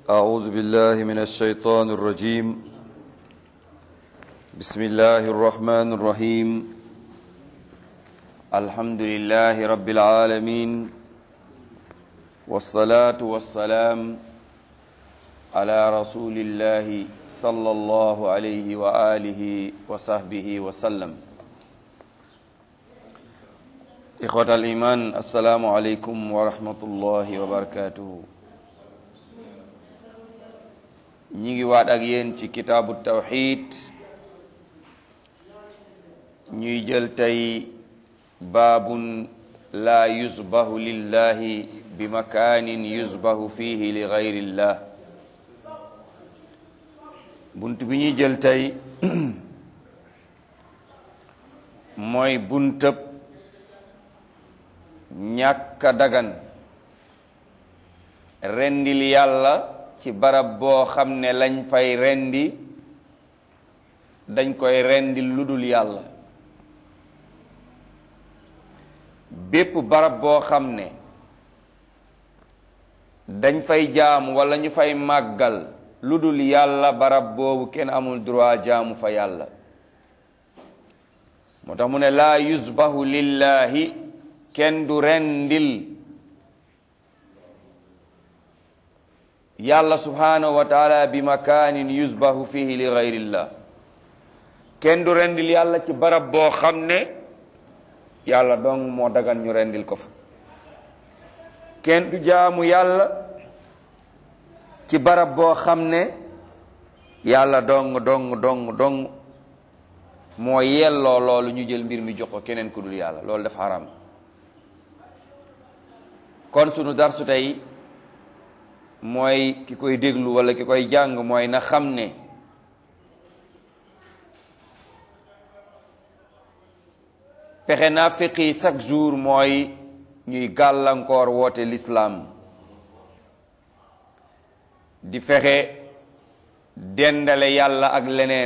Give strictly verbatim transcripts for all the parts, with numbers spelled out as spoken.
أعوذ بالله من الشيطان الرجيم بسم الله الرحمن الرحيم الحمد لله رب العالمين والصلاة والسلام على رسول الله صلى الله عليه وآله وصحبه وسلم إخوة الإيمان السلام عليكم ورحمة الله وبركاته ñi ngi waat ak yéen ci kitaabu tawxid ñuy jël tey baabun laa yusbahu lillahi bi makaanin yusbahu fihi li gayrillah bunt bi ñuy jël tey mooy buntëb ñàkka dagan rendil yàlla ci barab boo xam ne lañ fay rendi dañ koy rendi ludul yàlla bépp barab boo xam ne dañ fay jaamu wala ñu fay màggal ludul yàlla barab boobu kenn amul droit jaamu fa yàlla moo tax mu ne laa yusbahu lillahi kenn du rendil yàlla subhanahu wa taala bi makaanin yusbahu fihi li gayrillah kenn du rendil yàlla ci barab boo xam ne yàlla dong moo dagan ñu rendil ko fa kenn du jaamu yàlla ci barab boo xam ne yàlla dong dong dong dong moo yelloo loolu ñu jël mbir mi jox ko keneen ku dul yàlla loolu dafa haram kon sunu darsu tey mooy ki koy déglu wala ki koy jàng mooy na xam ne pexe naafiq yi chaque jour mooy ñuy gàllankoor woote l'islam di fexe dendale yàlla ak leneen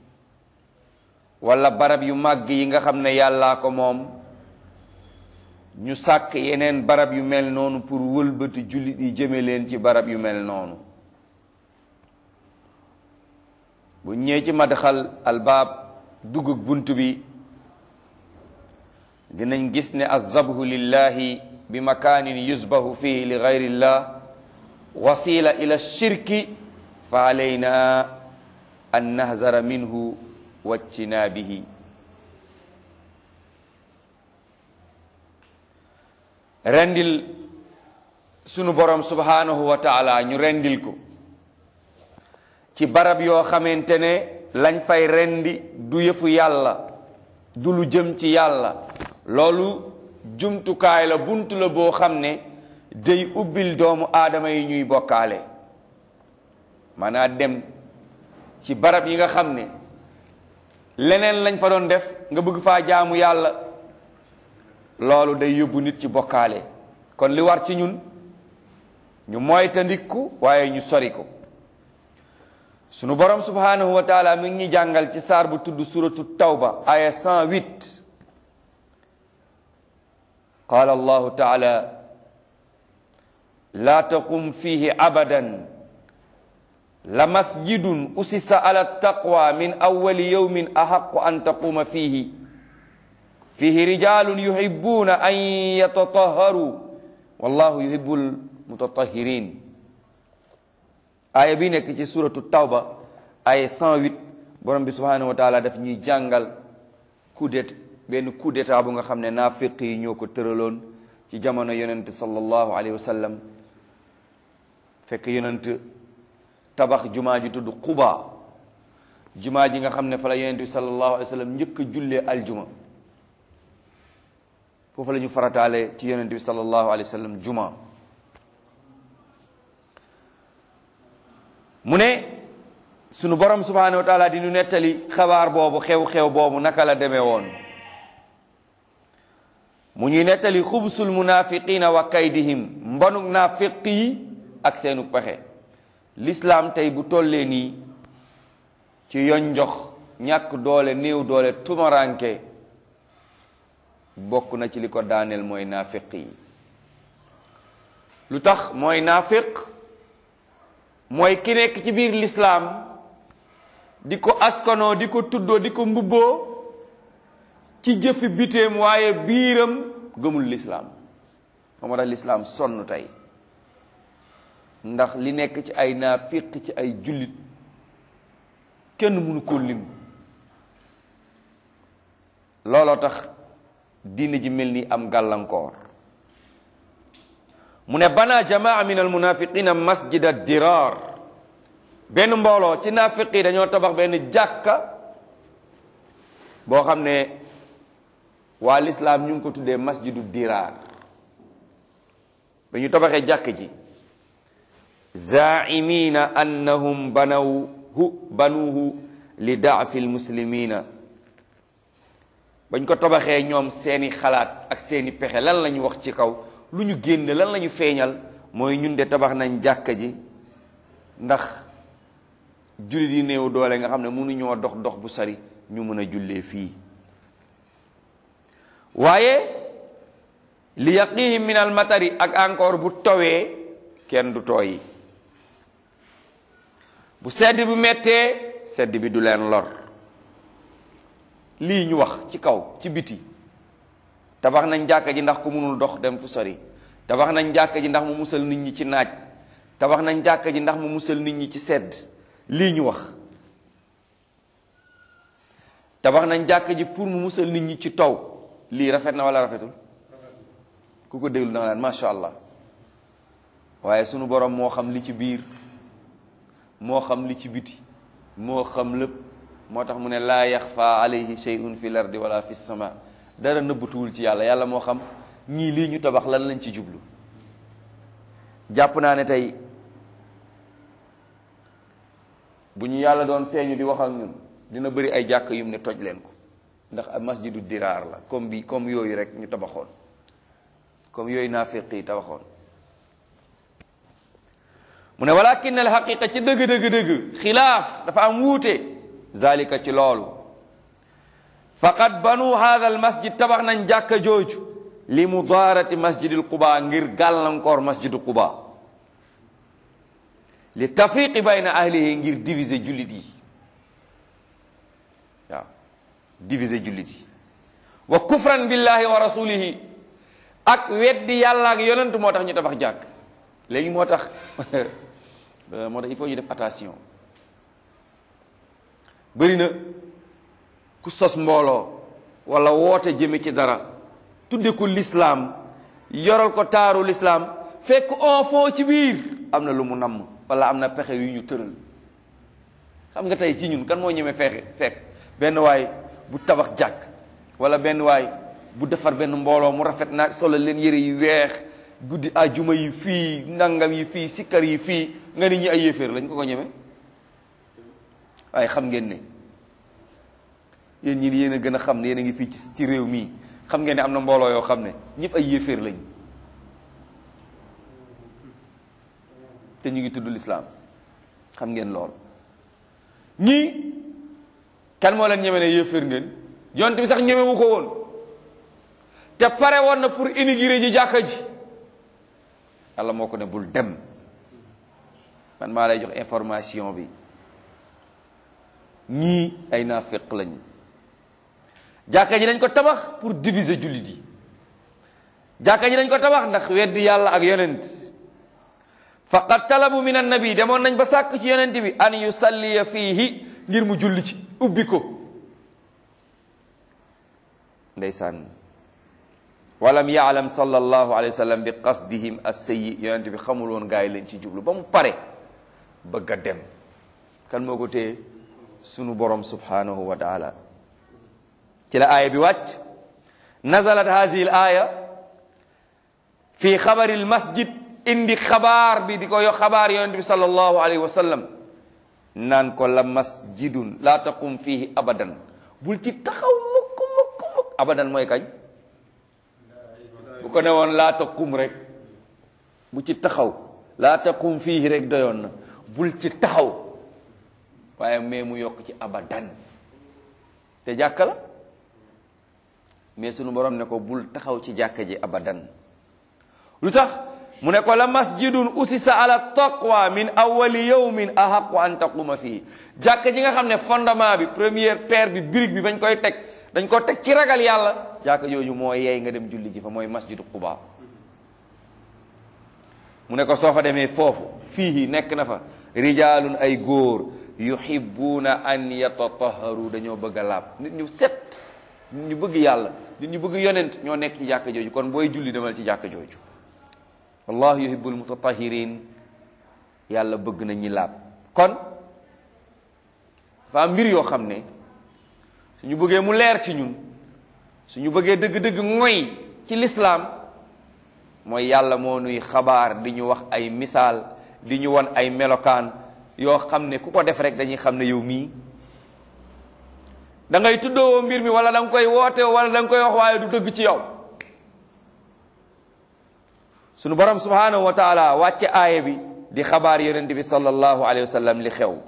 wala barab yu màgg yi nga xam ne yàllaa ko moom ñu sàkk yeneen barab yu mel noonu pour wëlbati jullit yi jëme leen ci barab yu mel noonu bu ñëwee ci madxal albaab dugg bunt bi dinañ gis ne azabhu lillahi bi makaanin yusbahu fihi li gayrillah wasila ila shirki fa alayna an nahzara minhu wajtinaabihi rendil sunu borom subhanahu wa taala ñu rendil ko ci barab yoo xamante ne lañ fay rendi du yëfu yàlla du lu jëm ci yàlla loolu jumtukaay la bunt la boo xam ne day ubbil doomu aadama yi ñuy bokkaale maanaam dem ci barab yi nga xam ne leneen lañ fa doon def nga bëgg faa jaamu yàlla loolu day yóbbu nit ci bokkaale kon li war ci ñun ñu moytandiku waaye ñu sori ko sunu borom subhanahu wa taala mi ngi ñuy jàngal ci saar bu tudd suratu tawba aya cent huit qala allahu taala la taqum fihi abadan la masjidun usisa ala taqwa min awwali yawmin ahaqqu an taquma fihi fihi rijalun yuhibbuna an yatatahharu wallahu yuhibbul mutatahhirin aaya bi nekk ci suratu tawba aaya cent huit borom bi subhanahu wa taala daf ñuy jàngal coup d'état benn coup d'état bu nga xam ne naafiq yi ñoo ko tëraloon ci jamono yonent sallallahu alayhi wa sallam fekk yonent tabax jumaa ji tudd Quba jumaa ji nga xam ne fa la yonent bi sallallahu alayhi wa sallam njëkk a jullee aljuma foofu la ñu farataale ci yonent bi sallallahu alayhi wa sallam juma mu ne sunu borom subhanahu wa taala di ñu nettali xabaar boobu xew-xew boobu naka la demee woon mu ñuy nettali xubsul munafiqina wa kaydihim mbonuk naafiq yi ak seenu pexe l'islam tey bu tollee nii ci yoon njox ñàkk doole néew doole tumaranke bokk na ci li ko daaneel mooy naafiq yi lu tax mooy naafiq mooy ki nekk ci biir lislaam di ko askanoo di ko tuddoo di ko mbubboo ci jëfi biteem waaye biiram gëmul lislaam moo tax lislaam sonn tey ndax li nekk ci ay naafiq ci ay jullit kenn mënu ko lim looloo tax diine ji mel ni am gàllankoor mu ne bana jamaa min al munafiqina masjid ad dirar benn mbooloo ci naafiq yi dañoo tabax benn jàkka boo xam ne waa lislaam ñu ngi ko tuddee masjidu dirar ba ñu tabaxee jàkk ji zaimina annahum banawhu banuhu li daafi lmuslimina bañ ko tabaxee ñoom seeni xalaat ak seeni pexe lan lañu wax ci kaw lu ñu génn lan lañu feeñal mooy ñun de tabax nañ jàkka ji ndax jullit yi néew doole nga xam ne mënuñoo dox dox bu sari ñu mën a jullee fii waaye li yaqihim min al matari ak encore bu tawee kenn du tooyi bu sedd bi mettee sedd bi du leen lor lii ñu wax ci kaw ci biti tabax nañ jàkka ji ndax ku mënul dox dem fu sori tabax nañ jàkka ji ndax mu musal nit ñi ci naaj tabax nañ jàkka ji ndax mu musal nit ñi ci sedd lii ñu wax tabax nañ jàkka ji pour mu musal nit ñi ci taw lii rafet na wala rafetul ku ko déglu da nga naan macha allah waaye sunu borom moo xam li ci biir moo xam li ci biti moo xam lépp moo tax mu ne laa yaxfa alayhi shay'un fi l ardi wala fi sama dara nëbbatuwul ci yàlla yàlla moo xam ñii lii ñu tabax lan lañ ci jublu jàpp naa ne tey bu ñu yàlla doon feeñu di wax ak ñun dina bëri ay jàkk yum ne toj leen ko ndax masjidu diraar la comme bi comme yooyu rek ñu tabaxoon comme yooyu naafiq yi tabaxoon mu ne walakin al haqiqa ci dëgg dëgg dëgg xilaaf dafa am wuute zalika ci loolu faqad banu hadha al masjid tabax nañ jàkka jooju li mudaarati masjidil quba ngir gàllankoor masjidu quba li tafriqi bayna ahlihi ngir diviser jullit yi waaw diviser jullit yi wa kufran billahi wa rasulihi ak weddi yàlla ak yonent moo tax ñu tabax jàkk léegi moo tax moo tax il faut ñu def attention bëri na ku sos mbooloo wala woote jëme ci dara tudde ko l'islam yoral ko taaru l'islam fekk en fond ci biir am na lu mu namm wala am na pexe yu ñu tëral xam nga tey ci ñun kan moo ñemee fexe fekk benn waay bu tabax jàkk wala benn waay bu defar benn mbooloo mu rafet naag solo leen yëre yu weex guddi ajuma yi fii nangam yi fii sikkar yi fii nga ni ñi ay yéeféer lañ ko ko ñeme waaye xam ngeen ne yéen ñi yéen a gën a xam ne yéen a ngi fii ci ci réew mii xam ngeen ne am na mbooloo yoo xam ne ñëpp ay yéeféer lañ te ñu ngi tudd lislaam xam ngeen lool ñii kan moo leen ñeme ne yéeféer ngeen yonent bi sax ñemewu ko woon te pare woon na pour inaugurer ji jàkka ji yàlla moo ko ne bul dem man maa lay jox information bi ñii ay naafiq lañ jàkka ji dañ ko tabax pour diviser jullit yi jàkka ji dañ ko tabax ndax weddi yàlla ak yonent faqad talabu min annabi demoon nañ ba sàkk ci yonent bi an yusalliya fiihi ngir mu julli ci ubbi ko ndeysaan walam yaalam sallallahu alayhi wa sallam bi qasdihim as-sayyi yonent bi xamul woon gaa yi leen ci jublu ba mu pare bëgg a dem kan moo ko téye sunu borom subhanahu wa taala ci la aaya bi wàcc nazalat hazihi l aaya fi xabari l masjid indi xabaar bi di ko yo xabaar yonent bi sallallahu alayhi wa sallam naan ko la masjidun la taqum fihi abadan bul ci taxaw mukk mukk mukk abadan mooy kañ bu ko ne woon laa taqum rek bu ci taxaw laa taqum fihi rek doyoon na bul ci taxaw waaye mais mu yokk ci abadan te jàkka la mais sunu borom ne ko bul taxaw ci jàkka ji abadan lu tax mu ne ko la masjidun usisa ala taqwa min awwali yawmin ahaqu an taquma fii jàkk ji nga xam ne fondement bi première pierre bi brique bi bañ koy teg dañ ko teg ci ragal yàlla jàkk jooju moo yeey nga dem julli ji fa mooy masjidu Quba mu ne ko soo fa demee foofu fii nekk na fa rijaalun ay góor yuhibbuuna an yatatahharu dañoo bëgg a laab nit ñu set nit ñu bëgg yàlla nit ñu bëgg yonent ñoo nekk ci jàkk jooju kon booy julli demal ci jàkk jooju wallahu yuhibbul mutatahhirin yàlla bëgg na ñi laab kon fa mbir yoo xam ne suñu bëggee mu leer ci ñun suñu bëggee dëgg-dëgg ngoy ci lislaam mooy yàlla moo nuy xabaar di ñu wax ay misaal di ñu won ay melokaan yoo xam ne ku ko def rek dañuy xam ne yow mii da ngay tuddoo mbir mi wala da nga koy woote wala da nga koy wax waaye du dëgg ci yow sunu borom subhanahu wa taala wàcce aaya bi di xabaar yonent bi sallallahu alayhi wa sallam li xew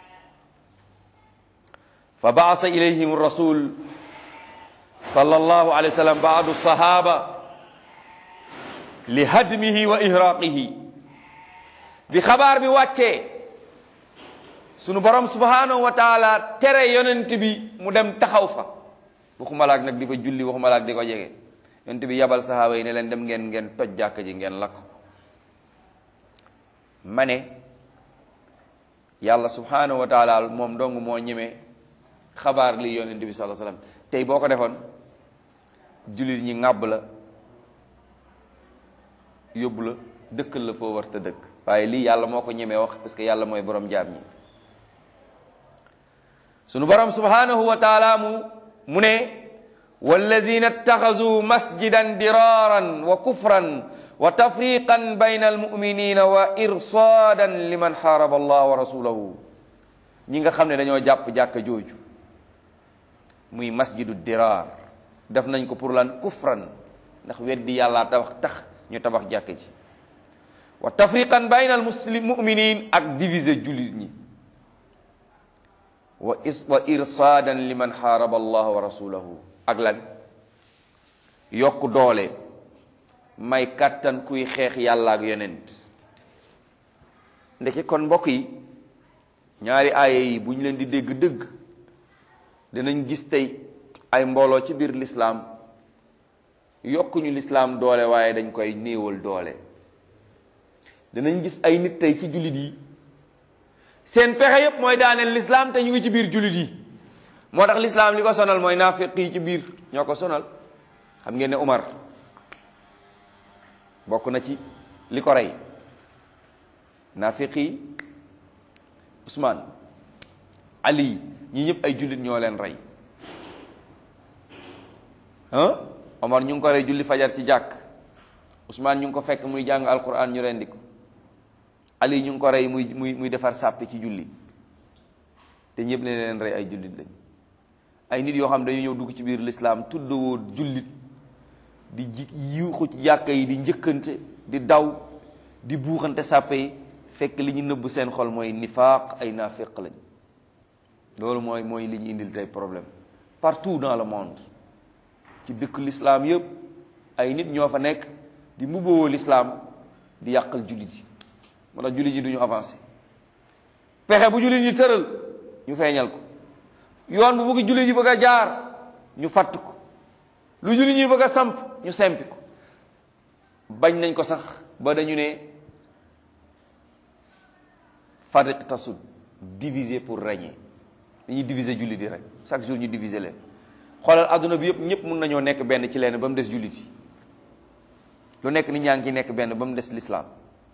fa baasa ilayhim rasul sallallahu alayhi wa sallam baadu sahaba li hadmihi wa ihraqihi bi xabaar bi wàccee sunu borom subhanahu wa taala tere yonent bi mu dem taxaw fa waxuma laak nag di fa julli waxuma laak di ko jege yonent bi yabal sahaaba yi ne leen dem ngeen ngeen toj jàkk ji ngeen lakk ko ma ne yàlla subhanahu wa taala moom dong moo ñeme xabaar li yonent bi sallallahu alayhi wasallam tey boo ko defoon jullit ñi ŋàbb la yóbbu la dëkkal la foo war te dëkk waaye lii yàlla moo ko ñemee wax parce que yàlla mooy borom jaam ñi sunu borom subhanahu wa taala mu mu ne wallazina ittaxazu masjidan diraran wa kufran wa tafriqan bayna almuminina wa irsaadan liman xaaraba allah wa rasulahu ñi nga xam ne dañoo jàpp jàkka jooju muy masjidu dirar def nañ ko pour lan kufran ndax weddi yàlla tabax tax ñu tabax jàkka ji wa tafriqan bayna almuslim muminin ak diviser jullit ñi wa is wa irsaadan liman xaaraba allah wa rasulahu ak lan yokk doole may kàttan kuy xeex yàlla ak yonent ndeke kon mbokk yi ñaari aaya yi bu ñu leen di dégg dëgg dinañ gis tey ay mbooloo ci biir lislaam yokkuñu lislaam doole waaye dañ koy néewal doole dinañ gis ay nit tey ci jullit yi seen pexe yépp mooy daaneel lislaam te ñu ngi ci biir jullit yi moo tax lislaam li ko sonal mooy naafiq yi ci biir ñoo ko sonal xam ngeen ne Umar bokk na ci li ko rey naafiq yi Usmaan Ali ñi ñëpp ay jullit ñoo leen rey ah Omar ñu ngi ko rey julli fajar ci jàkk Usmaan ñu ngi ko fekk muy jàng alquran ñu rendi ko Ali ñu ngi ko rey muy muy muy defar sàppe ci julli te ñëpp ne leen rey ay jullit lañ ay nit yoo xam dañu ñëw dugg ci biir lislaam tuddawoo jullit di ji yuuxu ci jàkka yi di njëkkante di daw di buuxante sàppe yi fekk li ñu nëbb seen xol mooy nifaaq ay naafiq lañ loolu mooy mooy li ñu indil tey problème partout dans le monde ci dëkk l'islam yëpp ay nit ñoo fa nekk di mbubboo l'islam di yàqal jullit yi moo tax jullit yi duñu avancé pexe bu jullit yi tëral ñu feeñal ko yoon bu bëgg jullit yi bëgg a jaar ñu fatt ko lu jullit ñi bëgg a samp ñu sempi ko bañ nañ ko sax ba dañu ne fariq tasud diviser pour régner dañuy diviser jullit yi rek chaque jour ñu diviser leen xoolal adduna bi yëpp ñëpp mun nañoo nekk benn ci leen ba mu des jullit yi lu nekk nit ñaa ngi ci nekk benn ba mu des l'islam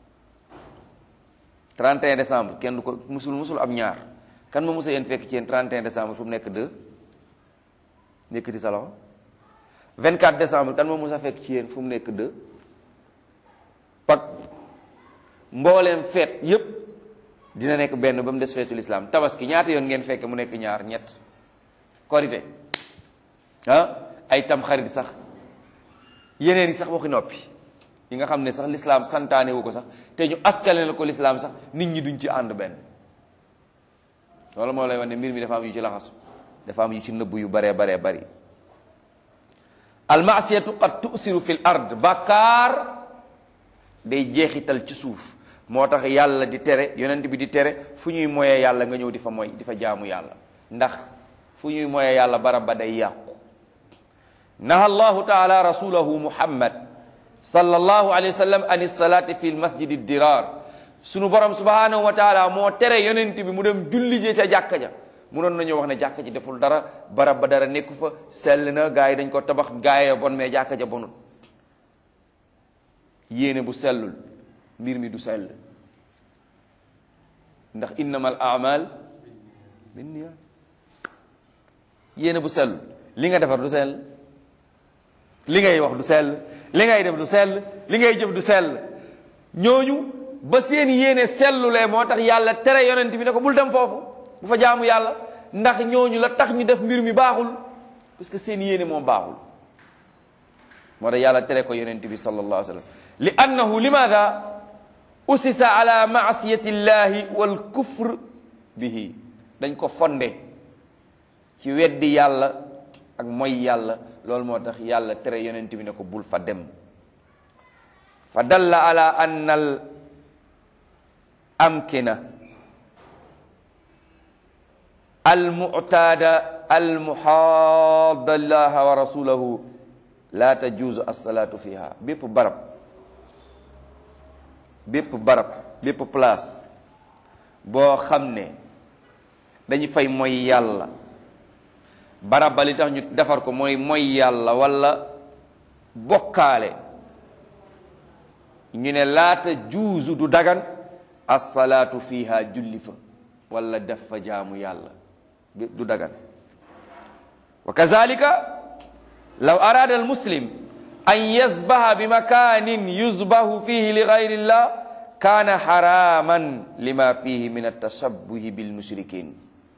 trente et un décembre kenn du ko musul musul am ñaar kan ma musa yéen fekk ci yéen trente et un décembre fu mu nekk deux nekkati sa loxo vingt-quatre décembre kan ma musa fekk ci yéen fu mu nekk deux pak mbooleem feet yépp dina nekk benn ba mu des feetu l'islam tabaski ñaata yoon ngeen fekk mu nekk ñaar ñett korite ah ay tam xarit sax yeneen yi sax waxi noppi yi nga xam ne sax l'islam santaane wu ko sax te ñu askale la ko l'islam sax nit ñi duñ ci ànd benn loolu moo lay wax ne mbir mi dafa am yu ci laxasu dafa am yu ci nëbb yu baree baree bari almasiyatu qad tusiru fil ard bàkkaar day jeexital ci suuf. moo tax yàlla di tere yonent bi di tere fu ñuy moyee yàlla nga ñëw di fa moy di fa jaamu yàlla ndax fu ñuy moyee yàlla barab ba day yàqu. naha allahu taala rasulahu muhammad sallallahu alayhi wa sallam an salaati fi lmasjidi dirar sunu borom subhanahu wa taala moo tere yonent bi mu dem julli je ca jàkka ja munoon nañu wax ne jàkka ji deful dara barab ba dara nekku fa sell na gaa yi dañ ko tabax gaa yi bon mais jàkka ja bonul. yéene bu sellul mbir mi du sell ndax innamal a'mal binniyat. yéene bu sellul li nga defar du sell li ngay wax du sell li ngay def du sell li ngay jëf du sell. ñooñu ba seen yéene sellulee moo tax yàlla tere yonent bi ne ko bul dem foofu bu fa jaamu yàlla ndax ñooñu la tax ñu def mbir mi baaxul parce que seen yéene moom baaxul. moo tax yàlla tere ko yonent bi sallallahu alayhi wa sallam li annahu limaada usisa ala maasiyati llahi wal kufr bihi dañ ko fonde ci weddi yàlla ak mooy yàlla. loolu moo tax yàlla tere yonent bi ne ko bul fa dem. fa dalla ala anna al amkina al mu'tada al muhaadda allaha wa rasulahu la tajuzu as-salatu fiha. bépp barab bépp barab bépp place boo xam ne dañu fay mooy yàlla barab ba li tax ñu defar ko mooy mooy yàlla wala bokkaale ñu ne laata juuzu du dagan as-salaatu fiha julli fa wala def fa jaamu yàlla du dagan. wa kazalika law arada al muslim an yazbaha bi makanin yuzbahu fihi li gayri llah kaana haraman lima fihi min at-tashabbuhi bil mushrikin.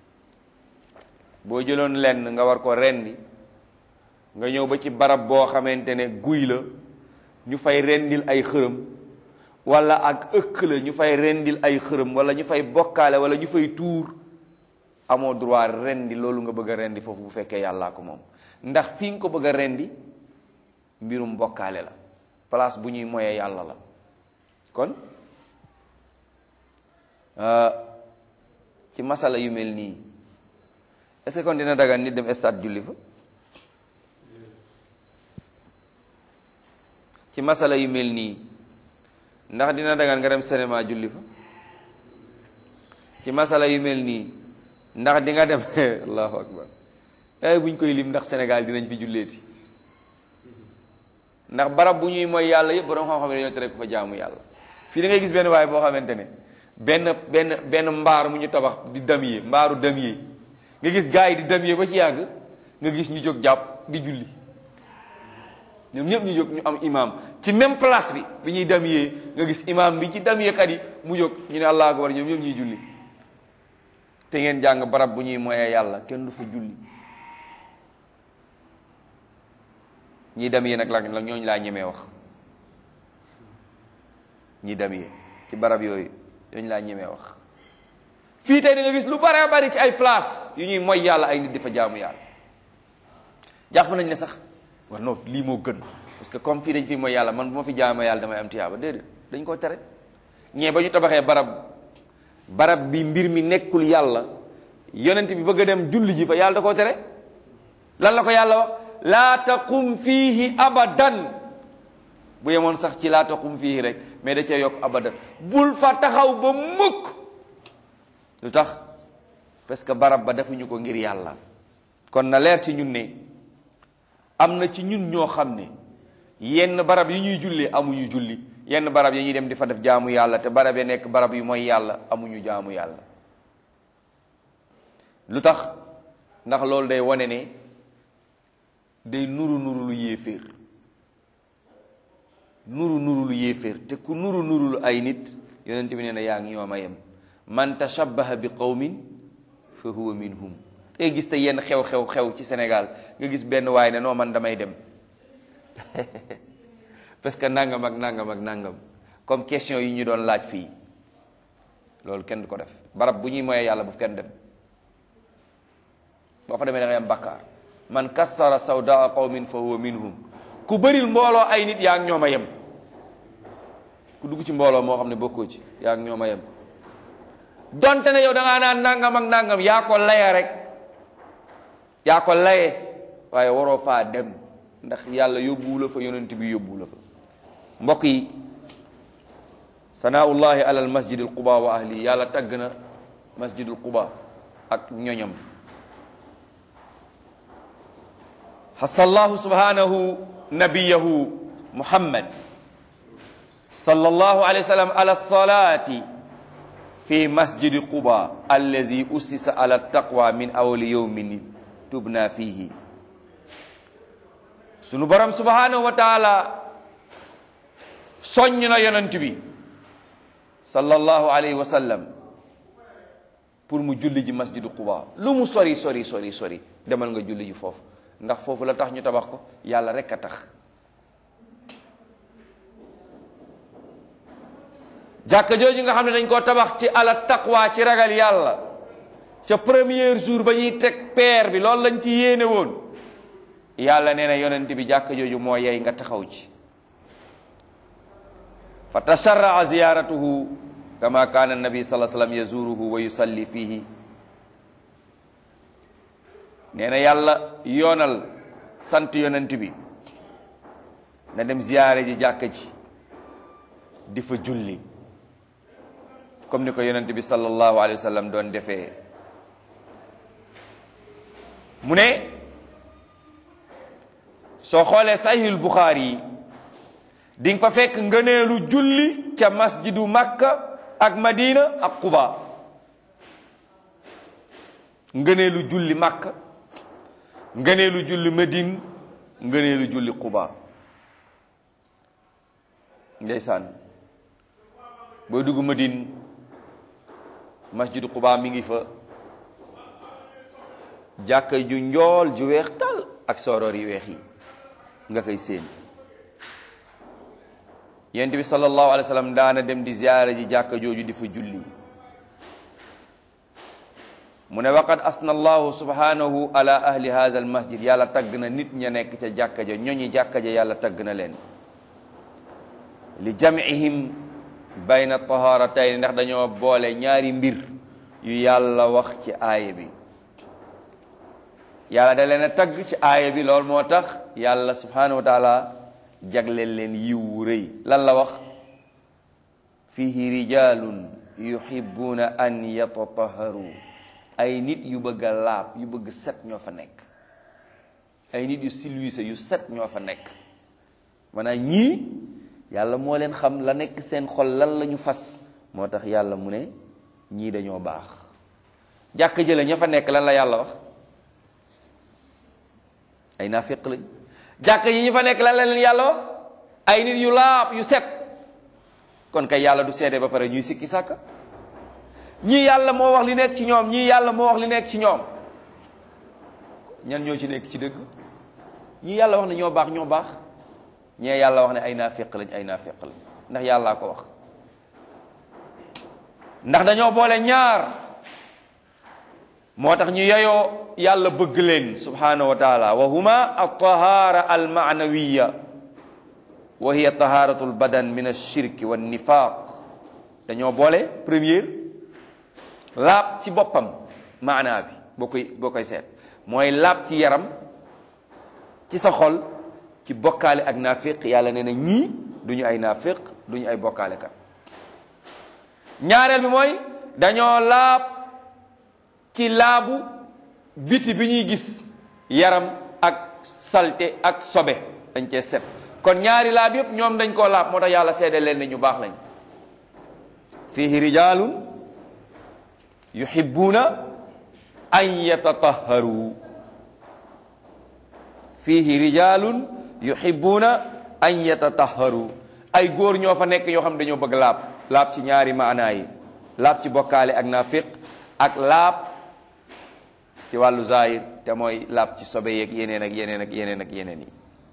boo jëloon lenn nga war ko rendi nga ñëw ba ci barab boo xamante ne guy la ñu fay rendil ay xërëm wala ak ëkk la ñu fay rendil ay xërëm wala ñu fay bokkaale wala ñu fay tuur amoo droit rendi loolu nga bëgg a rendi foofu bu fekkee yàllaa ko moom ndax fi nga ko bëgg a rendi mbirum bokkaale la place bu ñuy moyee yàlla la. kon ci masala yu mel nii est-ce que kon dina dagan nit dem stade julli fa ci masala yu mel nii ndax dina dagan nga dem cinéma julli fa ci masala yu mel nii ndax di nga dem allahu akbar ay buñ koy lim ndax Sénégal dinañ fi julleeti ndax barab bu ñuy mooy yàlla yëpp borom xam-xam ne dañoo tere ko fa jaamu yàlla. fii da ngay gis benn waaye boo xamante ne benn benn benn mbaar mu ñu tabax di damier mbaaru damier nga gis gars yi di damier ba ci yàgg nga gis ñu jóg jàpp di julli ñoom ñëpp ñu jóg ñu am imam ci même place bi bi ñuy damier nga gis imam bi ci damier kat yi mu jóg ñu ne allahu akbar ñoom ñëpp ñuy julli te ngeen jàng barab bu ñuy moyee yàlla kenn du fa julli. ñi damier nag la la ñooñu laa ñemee wax ñi damier ci barab yooyu ñooñu laa ñemee wax. fii tey da nga gis lu bare bari ci ay place yu ñuy moy yàlla ay nit di fa jaamu yàlla jàpp nañ ne sax war non lii moo gën parce que comme fii dañ fi mooy yàlla man bu ma fi jaamu yàlla damay am tiyaaba déedéet dañ koo tere. ñee ba ñu tabaxee barab barab bi mbir mi nekkul yàlla yonent bi bëgg a dem julli ji fa yàlla da koo tere lan la ko yàlla wax laa taqum fiihi abadan bu yemoon sax ci laa taqum fiihi rek mais da cee yokk abadan bul fa taxaw ba mukk. lu tax parce que barab ba defuñu ko ngir yàlla. kon na leer ci ñun ne am na ci ñun ñoo xam ne yenn barab yi ñuy jullee amuñu julli yenn barab yi ñuy dem di fa def jaamu yàlla te barab yi nekk barab yu mooy yàlla amuñu jaamu yàlla. lu tax ndax loolu day wane ne day nuru nuru lu yéeféer nuru nuru lu yéeféer te ku nuru nuru lu ay nit yonent bi nee na yaa ngi ñoom a yem man tashabbaha bi qawmin fa huwa minhum. te gis te yenn xew-xew xew ci Sénégal nga gis benn waay ne noo man damay dem parce que nangam ak nangam ak nangam comme question yi ñu doon laaj fii loolu kenn du ko def. barab bu ñuy moyee yàlla bu kenn dem boo fa demee da ngay am bakkaar. man kassara sawdaa qawmin fa huwa minhum ku bëril mbooloo ay nit yaa ngi ñoom a yem ku dugg ci mbooloo moo xam ne bokkoo ci yaa ngi ñoom a yem donte ne yow da ngaa naan nangam ak nangam yaa ko laye rek yaa ko laye waaye waroo faa dem ndax yàlla yóbbuwu la fa yonent bi yóbbuwu la fa mbokk yi sanaullahi ala al masjid al quba wa ahli yàlla tagg na masjid al quba ak ñoñam xasallahu subhanahu nabiyahu muhammad sallallahu alayhi wa sallam ala salati fi masjidi quba allazi ussisa ala taqwa min awali yawmin tubna fihi sunu borom subhanahu wa taala soññ na yonent bi sallallahu alayhi wa sallam pour mu julli ji masjidu quba lu mu sori sori sori sori demal nga julli ji foofu ndax foofu la tax ñu tabax ko yàlla rek a tax jàkka jooju nga xam ne dañ koo tabax ci ala taqwa ci ragal yàlla ca premier jour ba ñuy teg peer bi loolu lañ ci yéene woon yàlla nee na yonent bi jàkka jooju moo yey nga taxaw ci fa tasharraa ziyaratuhu kama kaana nabi sallallahu alayhi wasallam yazuruhu wa yusalli fihi nee na yàlla yoonal sant yonent bi na dem ziyaare ji jàkka ji di fa julli comme ni ko yonent bi sallallahu alayhi wa sallam doon defee mu ne soo xoolee sahihul Bukhari yi di nga fa fekk ngëneelu julli ca masjidu Makka ak Madina ak Quba ngëneelu julli Makka ngëneelu julli Madine ngëneelu julli Quba ndeysaan booy dugg Madine masjidu Quba mi ngi fa jàkka ju njool ju weex tal ak soror yi weex yi nga koy séen yonent bi sallallahu alayhi wa sallam daana dem di ziyaara ji jàkka jooju di fa julli mu ne waqad asna allahu subhanahu ala ahli hadha al masjid yàlla tagg na nit ña nekk ca jàkka ja ñooñi jàkka ja yàlla tagg na leen li jam'ihim bayna taharatayn ndax dañoo boole ñaari mbir yu yàlla wax ci aaya bi yàlla da leen a tagg ci aaya bi loolu moo tax yàlla subhanahu wa taala jagleel leen yiw wu rëy lan la wax fihi rijalun yuhibbuna an yatataharu ay nit yu bëgg a laab yu bëgg set ñoo fa nekk ay nit yu silwise yu set ñoo fa nekk maanaam ñii yàlla moo leen xam la nekk seen xol lan la ñu fas moo tax yàlla mu ne ñii dañoo baax jàkk jële ña fa nekk lan la yàlla wax ay naafiq lañ jàkk yi ñu fa nekk lan la leen yàlla wax ay nit yu laab yu set kon kay yàlla du seede ba pare ñuy sikki sàkka ñii yàlla moo wax li nekk ci ñoom ñii yàlla moo wax li nekk ci ñoom ñan ñoo ci nekk ci dëgg ñii yàlla wax ne ñoo baax ñoo baax ñee yàlla wax ne ay naafiq lañ ay naafiq lañ ndax yàllaa ko wax ndax dañoo boole ñaar moo tax ñu yeyoo yàlla bëgg leen subhanahu wa taala wa huma at-tahara al-ma'nawiyya wa hiya taharatu al-badan min ash-shirki wan-nifaq dañoo boole première laab ci boppam maanaa bi boo koy boo koy seet mooy laab ci yaram ci sa xol ci bokkaale ak naafiq yàlla nee na ñii duñu ay naafiq duñu ay bokkaale kat ñaareel bi mooy dañoo laab ci laabu biti bi ñuy gis yaram ak salte ak sobe dañ cee set kon ñaari laab yëpp ñoom dañ koo laab moo tax yàlla seede leen ne ñu baax lañ fihi rijalun yuhibbuna an yatatahharu fihi rijalun yuhibbuna an yatatahharu ay góor ñoo fa nekk yoo xam dañoo bëgg laab laab ci ñaari maanaa yi laab ci bokkaale ak naafiq ak laab ci wàllu zahir te mooy laab ci sobe yeeg yeneen ak yeneen ak yeneen ak yeneen yi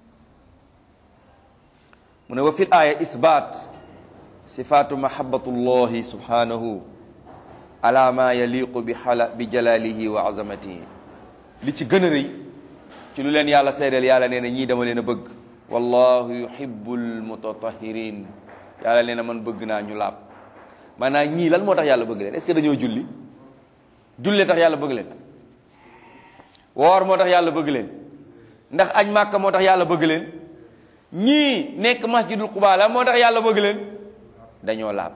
mu ne wa fil aaya isbaat sifatu mahabbatullahi subhanahu ala ma yaliqu bi xala bi jalalihi wa azamatihi li ci gën a rëy ci lu leen yàlla seedeel yàlla nee na ñii dama leen a bëgg wallahu yuhibbul mutatahirin yàlla nee na man bëgg naa ñu laab. maanaam ñii lan moo tax yàlla bëgg leen est-ce que dañoo julli julli tax yàlla bëgg leen woor moo tax yàlla bëgg leen ndax aj màkka moo tax yàlla bëgg leen ñii nekk masjidul Quba la moo tax yàlla bëgg leen dañoo laab.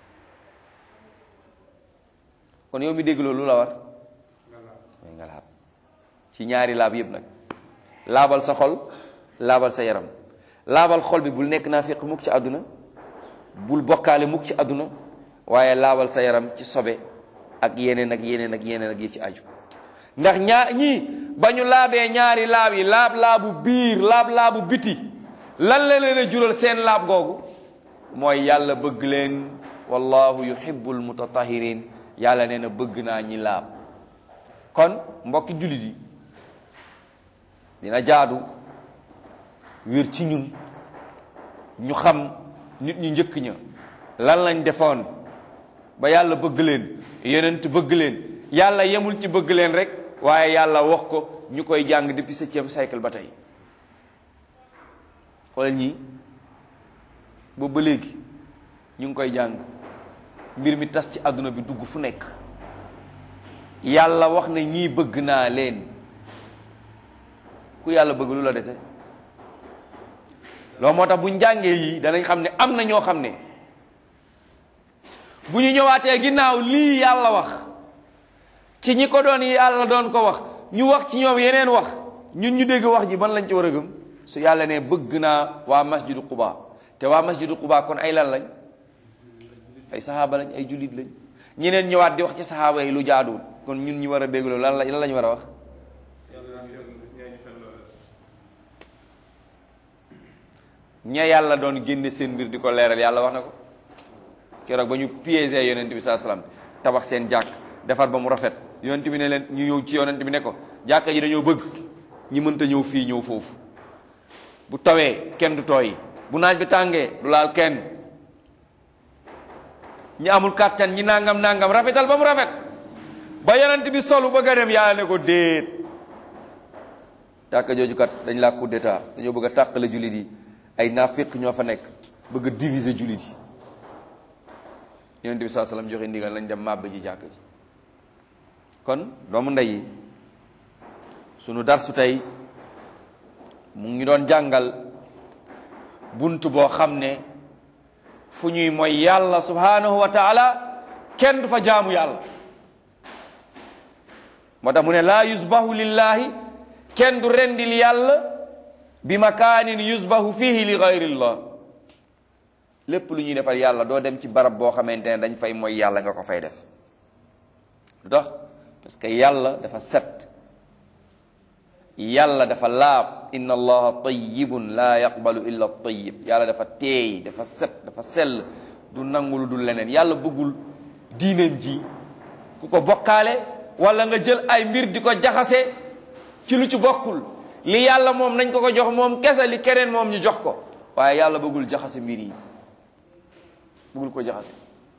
kon yow mi dégg loolu lu la war mooy nga laab ci ñaari laab yëpp nag laabal sa xol laabal sa yaram. laabal xol bi bul nekk naafiq mukk ci àdduna bul bokkaale mukk ci àdduna waaye laabal sa yaram ci sobe ak yeneen ak yeneen ak yeneen ak yi ci aju. ndax ñaar ñii ba ñu laabee ñaari laab yi laab laabu biir laab laabu biti lan la leen a jural seen laab googu mooy yàlla bëgg leen wallahu yuhibbul mutatahirin yàlla nee na bëgg naa ñi laab. kon mbokki jullit yi dina jaadu wér ci ñun ñu xam nit ñu njëkk ña lan lañ defoon ba yàlla bëgg leen yonent bëgg leen yàlla yemul ci bëgg leen rek waaye yàlla wax ko ñu koy jàng depuis septième siècle ba tey. xoolal ñii boobu ba léegi ñu ngi koy jàng mbir mi tas ci àdduna bi dugg fu nekk yàlla wax ne ñii bëgg naa leen ku yàlla bëgg lu la dese. loolu moo tax bu ñu jàngee yii danañ xam ne am na ñoo xam ne bu ñu ñëwaatee ginnaaw lii yàlla wax ci ñi ko doon yàlla doon ko wax ñu wax ci ñoom yeneen wax ñun ñu dégg wax ji ban lañ ci war a gëm. su yàlla ne bëgg naa waa masjidu Quba te waa masjidu Quba kon ay lan lañ ay saxaaba lañ ay jullit lañ ñeneen ñëwaat di wax ci saxaaba yi lu jaaduwul kon ñun ñu war a bégloo lan la lan la ñu war a wax. ña yàlla doon génne seen mbir di ko leeral yàlla wax na ko keroog ba ñu piégé yonent bi saa salaam tabax seen jàkk defar ba mu rafet yonent bi ne leen ñu ñëw ci yonent bi ne ko jàkka ji dañoo bëgg ñi mënta ñëw fii ñëw foofu bu tawee kenn du tooy bu naaj bi tàngee du laal kenn ñi amul kàttan ñi nangam nangam rafetal ba mu rafet ba yonent bi solu bëgg a dem yàlla ne ko déet jàkka jooju kat dañ laa coup d'état dañoo bëgg a tàqale jullit yi ay naafiq ñoo fa nekk bëgg a diviser jullit yi yonent bi saa salaam joxe ndigal lañ dem màbb ji jàkk ji. kon doomu ndey yi sunu darsu tey mu ngi doon jàngal bunt boo xam ne fu ñuy mooy yàlla subhanahu wa taala kenn du fa jaamu yàlla. moo tax mu ne laa yusbahu lillahi kenn du rendil yàlla bi makaanin yusbahu fihi li gayrillah. lépp lu ñuy defal yàlla doo dem ci barab boo xamante ne dañ fay mooy yàlla nga ko fay def. lu tax parce que yàlla dafa set yàlla dafa laab inna allaha tayyibun laa yaqbalu illa tayyib yàlla dafa teey dafa set dafa sell du nangu lu dul leneen. yàlla bëggul diineen ji ku ko bokkaale wala nga jël ay mbir di ko jaxase ci lu ci bokkul. li yàlla moom nañ ko ko jox moom kese li keneen moom ñu jox ko waaye yàlla bëggul jaxase mbir yi bëggul ko jaxase.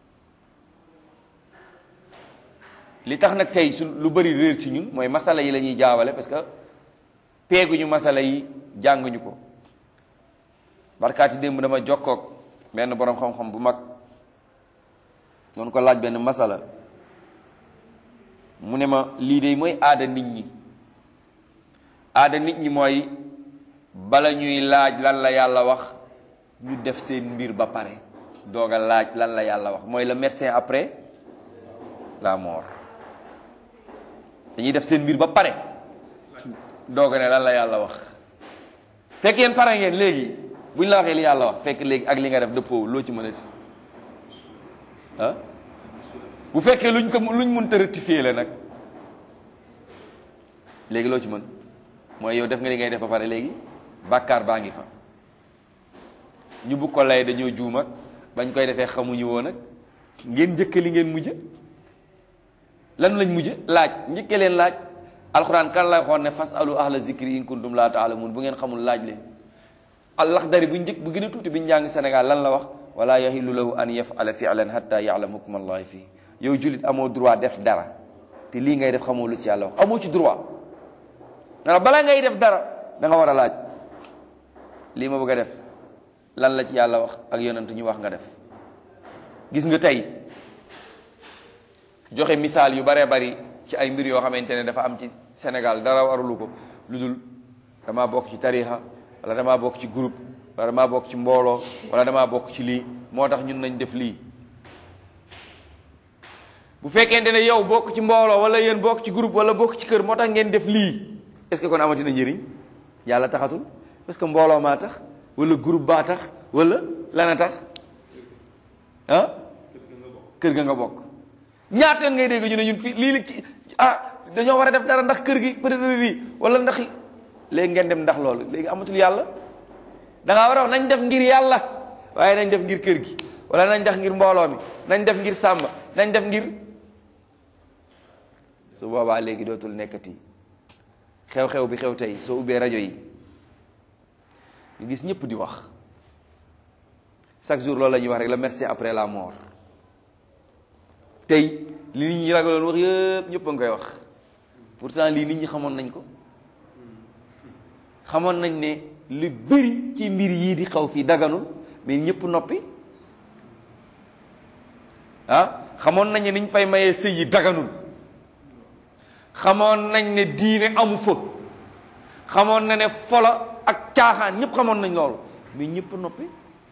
li tax nag tey su lu bari réer ci ñun mooy masala yi la ñuy jaawale parce que peeguñu masala yi jànguñu ko. barkaati démb dama jokkoog benn borom xam-xam bu mag doon ko laaj benn masala mu ne ma lii de mooy aada nit ñi aada nit ñi mooy bala ñuy laaj lan la yàlla wax ñu def seen mbir ba pare doog a laaj lan la yàlla wax mooy le médecin après la mort. dañuy def seen mbir ba pare doog a ne lan la yàlla wax fekk yéen pare ngeen léegi bu ñu la waxee li yàlla wax fekk léegi ak li nga def dëppoo loo ci mën a ah bu fekkee luñ ko luñ mënta rectifier la nag léegi loo ci mën mooy yow def nga li ngay def ba pare léegi bàkkaar baa ngi fa. ñu bu ko lay dañoo juum ak bañ koy defee xamuñu woon ak ngeen njëkk li ngeen mujj lan lañ mujj laaj njëkkee leen laaj alxuraan kan la waxoon ne fas alu ahla zikri in kuntum laa taalamun bu ngeen xamul laaj leen. Al-Laxdari bu njëkk bu gën a tuuti bi ñu jàng Sénégal lan la wax wala yahillu lahu an yafala fi'lan hatta ya'lam hukma allahi fii yow jullit amoo droit def dara te lii ngay def xamoo lu ci yàlla wax amoo ci droit ndax balaa ngay def dara da nga war a laaj lii ma bëgg a def lan la ci yàlla wax ak yonent ñu wax nga def. gis nga tey joxe misaal yu baree bari ci ay mbir yoo xamante ne dafa am ci Sénégal dara warulu ko lu dul damaa bokk ci tarixa wala damaa bokk ci groupe wala damaa bokk ci mbooloo wala damaa bokk ci lii moo tax ñun nañ def lii. bu fekkente ne yow bokk ci mbooloo wala yéen bokk ci groupe wala bokk ci kër moo tax ngeen def lii est-ce que kon amati na njëriñ yàlla taxatul parce que mbooloo maa tax wala groupe baa tax wala lana tax ah kër ga nga bokk. ñaata yoon ngay dégg ñu ne ñun fii lii li ci ah dañoo war a def dara ndax kër gi peut-être lii wala ndax léegi ngeen dem ndax loolu léegi amatul yàlla da ngaa war a wax nañ def ngir yàlla waaye nañ def ngir kër gi wala nañ def ngir mbooloo mi nañ def ngir sàmba nañ def ngir. su boobaa léegi dootul nekkati xew-xew bi xew tey soo ubbee rajo yi ñu gis ñëpp di wax chaque jour loolu la ñuy wax rek le merci après la mort tey li nit ñi ragaloon wax yëpp ñëpp a ngi koy wax pourtant lii nit ñi xamoon nañ ko xamoon nañ ne lu bëri ci mbir yii di xaw fii daganul mais ñëpp noppi ah xamoon nañ ne niñ fay mayee sëy yi daganul xamoon nañ ne diine amu fa xamoon na ne folo ak caaxaan ñëpp xamoon nañ loolu mais ñëpp noppi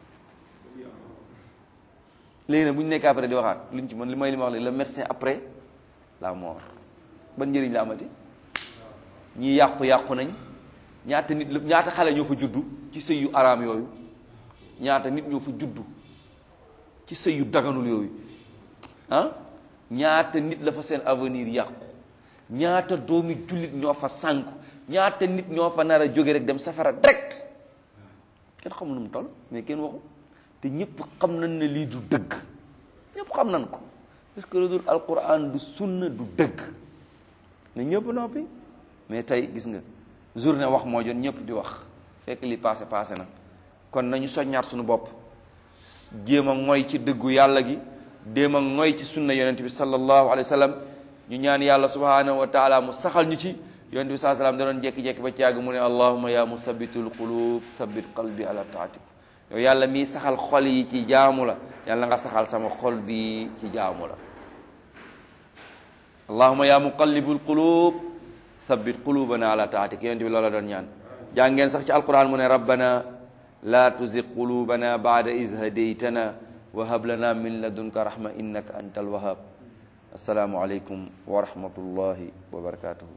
léegi nag bu ñu nekk après di waxaat luñ ci mën li may li ma wax le médecin après la mort ban njëriñ la amati ñii yàqu-yàqu nañ ñaata nit ñaata xale ñoo fa juddu ci sëy yu araam yooyu ñaata nit ñoo fa juddu ci sëy yu daganul yooyu ah ñaata nit la fa seen avenir yàqu ñaata doomi jullit ñoo fa sànku ñaata nit ñoo fa nar a jóge rek dem safara direct kenn xamul nu mu toll mais kenn waxu te ñëpp xam nañ ne lii du dëgg ñëpp xam nañ ko parce que lu dul alquran du sunna du dëgg ne ñëpp noppi mais tey gis nga journée wax moo jot ñëpp di wax fekk li passé passé na kon nañu soññaat suñu bopp jéem a ngoy ci dëggu yàlla gi jéem a ngoy ci sunna yonent bi sallallahu alayhi wa sallam ñu ñaan yàlla subhanahu wa taala mu saxal ñu ci yonent bi sallallahu alayhi wa sallam da doon jekki-jekki ba ci yàgg mu ne allahumma ya musabbitul qulub sabbit qalbi ala taatik yow yàlla mii saxal xol yi ci jaamu la yàlla nga saxal sama xol bi ci jaamu la allahumma ya muqallibul qulub sabbit qulubana ala taatik yonent bi loola doon ñaan jàngeen sax ci alquran mu ne rabbana la tuzigh qulubana ba'da iz hadaytana wa hab lana min ladunka rahma innaka antal wahhab assalaamu aleykum wa rahmatullahi wa barakatuhu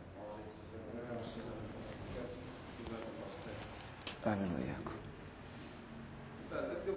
amin wa iyaakum